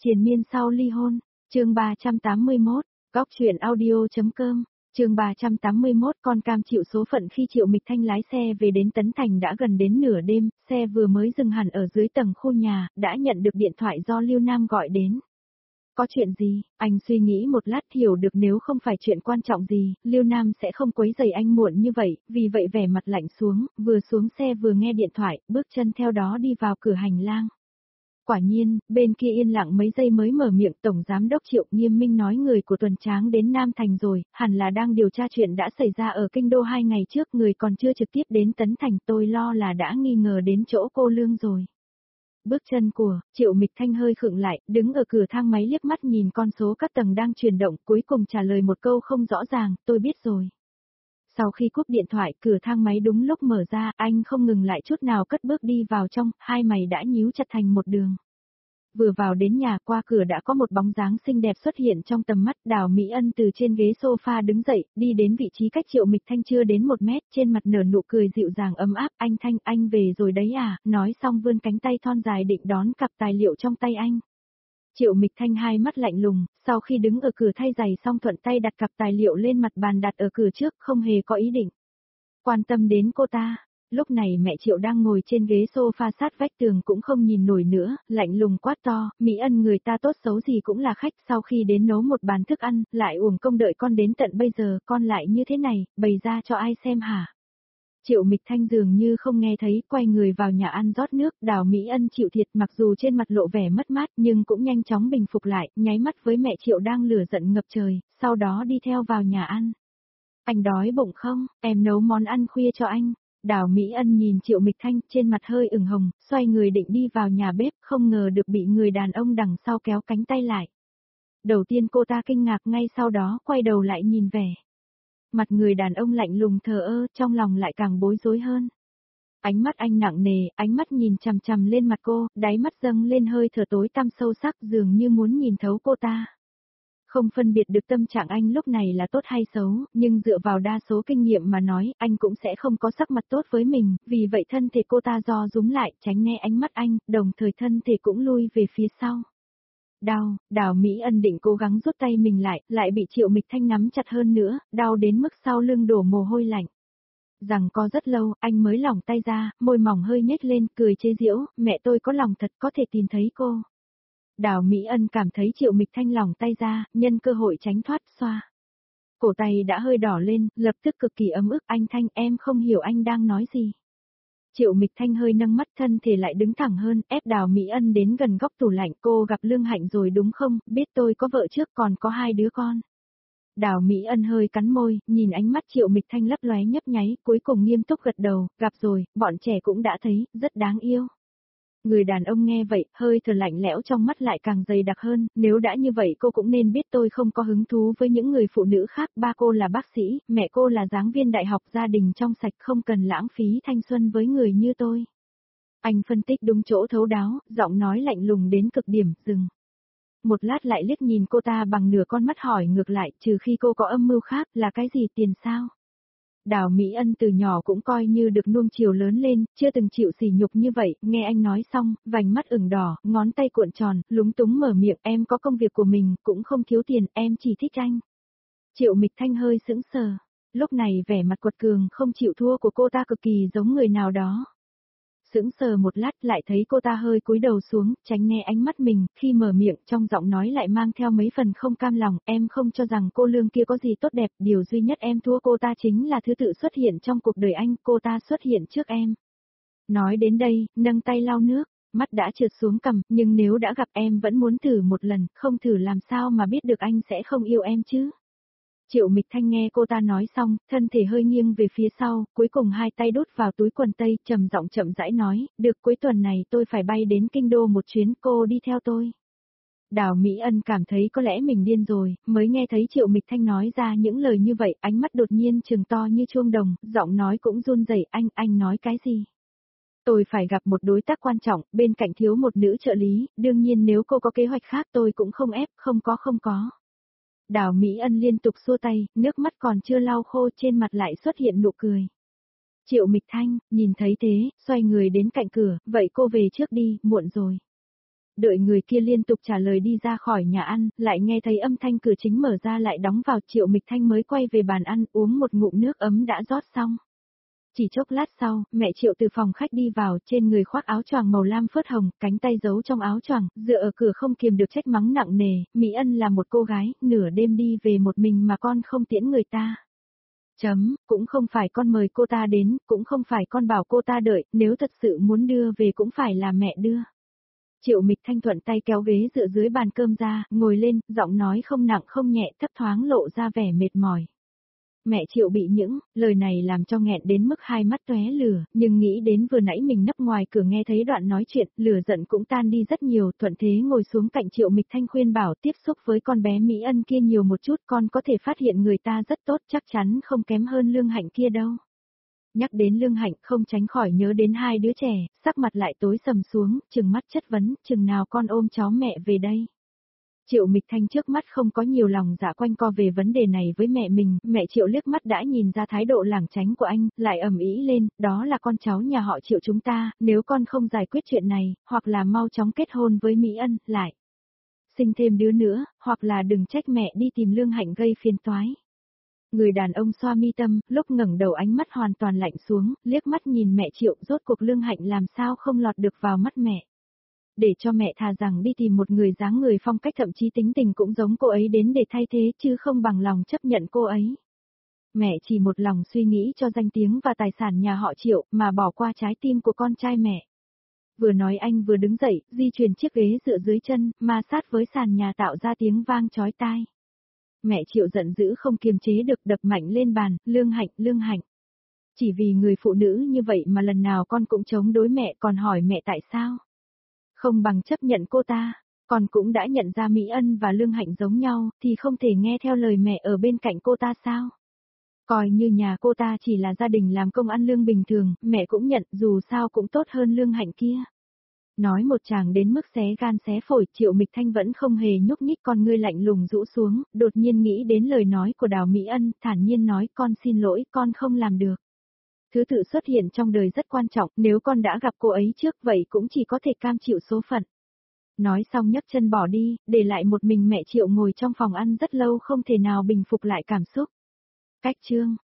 Triền miên sau ly hôn, chương 381, góc truyện audio.com, chương 381 con cam chịu số phận. Khi Triệu Mịch Thanh lái xe về đến Tấn Thành đã gần đến nửa đêm, xe vừa mới dừng hẳn ở dưới tầng khu nhà, đã nhận được điện thoại do Lưu Nam gọi đến. Có chuyện gì? Anh suy nghĩ một lát hiểu được nếu không phải chuyện quan trọng gì, Lưu Nam sẽ không quấy rầy anh muộn như vậy, vì vậy vẻ mặt lạnh xuống, vừa xuống xe vừa nghe điện thoại, bước chân theo đó đi vào cửa hành lang. Quả nhiên, bên kia yên lặng mấy giây mới mở miệng. Tổng Giám đốc Triệu nghiêm minh nói người của Tuần Tráng đến Nam Thành rồi, hẳn là đang điều tra chuyện đã xảy ra ở Kinh Đô 2 ngày trước, người còn chưa trực tiếp đến Tấn Thành, tôi lo là đã nghi ngờ đến chỗ cô Lương rồi. Bước chân của Triệu Mịch Thanh hơi khựng lại, đứng ở cửa thang máy liếc mắt nhìn con số các tầng đang chuyển động, cuối cùng trả lời một câu không rõ ràng, tôi biết rồi. Sau khi cúp điện thoại, cửa thang máy đúng lúc mở ra, anh không ngừng lại chút nào cất bước đi vào trong, hai mày đã nhíu chặt thành một đường. Vừa vào đến nhà, qua cửa đã có một bóng dáng xinh đẹp xuất hiện trong tầm mắt. Đào Mỹ Ân từ trên ghế sofa đứng dậy, đi đến vị trí cách Triệu Mịch Thanh chưa đến 1 mét, trên mặt nở nụ cười dịu dàng ấm áp. Anh Thanh, anh về rồi đấy à? Nói xong vươn cánh tay thon dài định đón cặp tài liệu trong tay anh. Triệu Mịch Thanh hai mắt lạnh lùng, sau khi đứng ở cửa thay giày xong thuận tay đặt cặp tài liệu lên mặt bàn đặt ở cửa trước, không hề có ý định quan tâm đến cô ta. Lúc này mẹ Triệu đang ngồi trên ghế sofa sát vách tường cũng không nhìn nổi nữa, lạnh lùng quát to, Mỹ Ân người ta tốt xấu gì cũng là khách, sau khi đến nấu một bàn thức ăn, lại uổng công đợi con đến tận bây giờ, con lại như thế này, bày ra cho ai xem hả? Triệu Mịch Thanh dường như không nghe thấy, quay người vào nhà ăn rót nước. Đào Mỹ Ân chịu thiệt, mặc dù trên mặt lộ vẻ mất mát nhưng cũng nhanh chóng bình phục lại, nháy mắt với mẹ Triệu đang lửa giận ngập trời, sau đó đi theo vào nhà ăn. Anh đói bụng không? Em nấu món ăn khuya cho anh. Đào Mỹ Ân nhìn Triệu Mịch Thanh, trên mặt hơi ửng hồng, xoay người định đi vào nhà bếp, không ngờ được bị người đàn ông đằng sau kéo cánh tay lại. Đầu tiên cô ta kinh ngạc, ngay sau đó quay đầu lại nhìn vẻ mặt người đàn ông lạnh lùng thờ ơ, trong lòng lại càng bối rối hơn. Ánh mắt anh nặng nề, ánh mắt nhìn chằm chằm lên mặt cô, đáy mắt dâng lên hơi thở tối tăm sâu sắc, dường như muốn nhìn thấu cô ta. Không phân biệt được tâm trạng anh lúc này là tốt hay xấu, nhưng dựa vào đa số kinh nghiệm mà nói, anh cũng sẽ không có sắc mặt tốt với mình, vì vậy thân thể cô ta do rúm lại, tránh né ánh mắt anh, đồng thời thân thể cũng lui về phía sau. Đau, Đào Mỹ Ân định cố gắng rút tay mình lại bị Triệu Mịch Thanh nắm chặt hơn nữa, đau đến mức sau lưng đổ mồ hôi lạnh. Rằng có rất lâu, anh mới lỏng tay ra, môi mỏng hơi nhếch lên, cười chế giễu, mẹ tôi có lòng thật, có thể tìm thấy cô. Đào Mỹ Ân cảm thấy Triệu Mịch Thanh lỏng tay ra, nhân cơ hội tránh thoát, xoa. Cổ tay đã hơi đỏ lên, lập tức cực kỳ ấm ức. Anh Thanh, em không hiểu anh đang nói gì. Triệu Mịch Thanh hơi nâng mắt, thân thể lại đứng thẳng hơn, ép Đào Mỹ Ân đến gần góc tủ lạnh. Cô gặp Lương Hạnh rồi đúng không, biết tôi có vợ trước còn có 2 đứa con. Đào Mỹ Ân hơi cắn môi, nhìn ánh mắt Triệu Mịch Thanh lấp lóe nhấp nháy, cuối cùng nghiêm túc gật đầu, gặp rồi, bọn trẻ cũng đã thấy, rất đáng yêu. Người đàn ông nghe vậy, hơi thở lạnh lẽo trong mắt lại càng dày đặc hơn, nếu đã như vậy cô cũng nên biết tôi không có hứng thú với những người phụ nữ khác, ba cô là bác sĩ, mẹ cô là giảng viên đại học, gia đình trong sạch, không cần lãng phí thanh xuân với người như tôi. Anh phân tích đúng chỗ thấu đáo, giọng nói lạnh lùng đến cực điểm, dừng. Một lát lại liếc nhìn cô ta bằng nửa con mắt hỏi ngược lại, trừ khi cô có âm mưu khác, là cái gì, tiền sao? Đào Mỹ Ân từ nhỏ cũng coi như được nuông chiều lớn lên, chưa từng chịu sỉ nhục như vậy, nghe anh nói xong, vành mắt ửng đỏ, ngón tay cuộn tròn, lúng túng mở miệng, em có công việc của mình, cũng không thiếu tiền, em chỉ thích anh. Triệu Mịch Thanh hơi sững sờ, lúc này vẻ mặt quật cường không chịu thua của cô ta cực kỳ giống người nào đó. Sững sờ một lát lại thấy cô ta hơi cúi đầu xuống, tránh né ánh mắt mình, khi mở miệng trong giọng nói lại mang theo mấy phần không cam lòng, em không cho rằng cô Lương kia có gì tốt đẹp, điều duy nhất em thua cô ta chính là thứ tự xuất hiện trong cuộc đời anh, cô ta xuất hiện trước em. Nói đến đây, nâng tay lau nước, mắt đã trượt xuống cằm, nhưng nếu đã gặp em vẫn muốn thử một lần, không thử làm sao mà biết được anh sẽ không yêu em chứ. Triệu Mịch Thanh nghe cô ta nói xong, thân thể hơi nghiêng về phía sau, cuối cùng hai tay đút vào túi quần tây, trầm giọng chậm rãi nói, được, cuối tuần này tôi phải bay đến Kinh Đô một chuyến, cô đi theo tôi. Đào Mỹ Ân cảm thấy có lẽ mình điên rồi, mới nghe thấy Triệu Mịch Thanh nói ra những lời như vậy, ánh mắt đột nhiên trừng to như chuông đồng, giọng nói cũng run rẩy, anh nói cái gì? Tôi phải gặp một đối tác quan trọng, bên cạnh thiếu một nữ trợ lý, đương nhiên nếu cô có kế hoạch khác tôi cũng không ép, không có. Đào Mỹ Ân liên tục xua tay, nước mắt còn chưa lau khô trên mặt lại xuất hiện nụ cười. Triệu Mịch Thanh, nhìn thấy thế, xoay người đến cạnh cửa, vậy cô về trước đi, muộn rồi. đợi người kia liên tục trả lời đi ra khỏi nhà ăn, lại nghe thấy âm thanh cửa chính mở ra lại đóng vào, Triệu Mịch Thanh mới quay về bàn ăn, uống một ngụm nước ấm đã rót xong. Chỉ chốc lát sau, mẹ Triệu từ phòng khách đi vào, trên người khoác áo choàng màu lam phớt hồng, cánh tay giấu trong áo choàng, dựa ở cửa không kiềm được trách mắng nặng nề, Mỹ Ân là một cô gái, nửa đêm đi về một mình mà con không tiễn người ta. Cũng không phải con mời cô ta đến, cũng không phải con bảo cô ta đợi, nếu thật sự muốn đưa về cũng phải là mẹ đưa. Triệu Mịch Thanh thuận tay kéo ghế dựa dưới bàn cơm ra, ngồi lên, giọng nói không nặng không nhẹ, thấp thoáng lộ ra vẻ mệt mỏi. Mẹ Triệu bị những lời này làm cho nghẹn đến mức hai mắt tóe lửa, nhưng nghĩ đến vừa nãy mình nấp ngoài cửa nghe thấy đoạn nói chuyện, lửa giận cũng tan đi rất nhiều, thuận thế ngồi xuống cạnh Triệu Mịch Thanh khuyên bảo tiếp xúc với con bé Mỹ Ân kia nhiều một chút, con có thể phát hiện người ta rất tốt, chắc chắn không kém hơn Lương Hạnh kia đâu. Nhắc đến Lương Hạnh không tránh khỏi nhớ đến hai đứa trẻ, sắc mặt lại tối sầm xuống, trừng mắt chất vấn, chừng nào con ôm cháu mẹ về đây. Triệu Mịch Thanh trước mắt không có nhiều lòng dạ quanh co về vấn đề này với mẹ mình, mẹ Triệu liếc mắt đã nhìn ra thái độ lảng tránh của anh, lại ầm ĩ lên, đó là con cháu nhà họ Triệu chúng ta, nếu con không giải quyết chuyện này, hoặc là mau chóng kết hôn với Mỹ Ân, lại sinh thêm đứa nữa, hoặc là đừng trách mẹ đi tìm Lương Hạnh gây phiền toái. Người đàn ông xoa mi tâm, lúc ngẩng đầu ánh mắt hoàn toàn lạnh xuống, liếc mắt nhìn mẹ Triệu, rốt cuộc Lương Hạnh làm sao không lọt được vào mắt mẹ. Để cho mẹ thà rằng đi tìm một người dáng người phong cách thậm chí tính tình cũng giống cô ấy đến để thay thế chứ không bằng lòng chấp nhận cô ấy. Mẹ chỉ một lòng suy nghĩ cho danh tiếng và tài sản nhà họ Triệu mà bỏ qua trái tim của con trai mẹ. Vừa nói anh vừa đứng dậy, di chuyển chiếc ghế dựa dưới chân, ma sát với sàn nhà tạo ra tiếng vang chói tai. Mẹ Triệu giận dữ không kiềm chế được đập mạnh lên bàn, Lương Hạnh. Chỉ vì người phụ nữ như vậy mà lần nào con cũng chống đối mẹ còn hỏi mẹ tại sao. Không bằng chấp nhận cô ta, con cũng đã nhận ra Mỹ Ân và Lương Hạnh giống nhau, thì không thể nghe theo lời mẹ ở bên cạnh cô ta sao? Coi như nhà cô ta chỉ là gia đình làm công ăn lương bình thường, mẹ cũng nhận dù sao cũng tốt hơn Lương Hạnh kia. Nói một chàng đến mức xé gan xé phổi, Triệu Mịch Thanh vẫn không hề nhúc nhích, con ngươi lạnh lùng rũ xuống, đột nhiên nghĩ đến lời nói của Đào Mỹ Ân, thản nhiên nói con xin lỗi, con không làm được. Thứ tự xuất hiện trong đời rất quan trọng, nếu con đã gặp cô ấy trước vậy cũng chỉ có thể cam chịu số phận. Nói xong nhấc chân bỏ đi, để lại một mình mẹ Triệu ngồi trong phòng ăn rất lâu không thể nào bình phục lại cảm xúc. Cách chương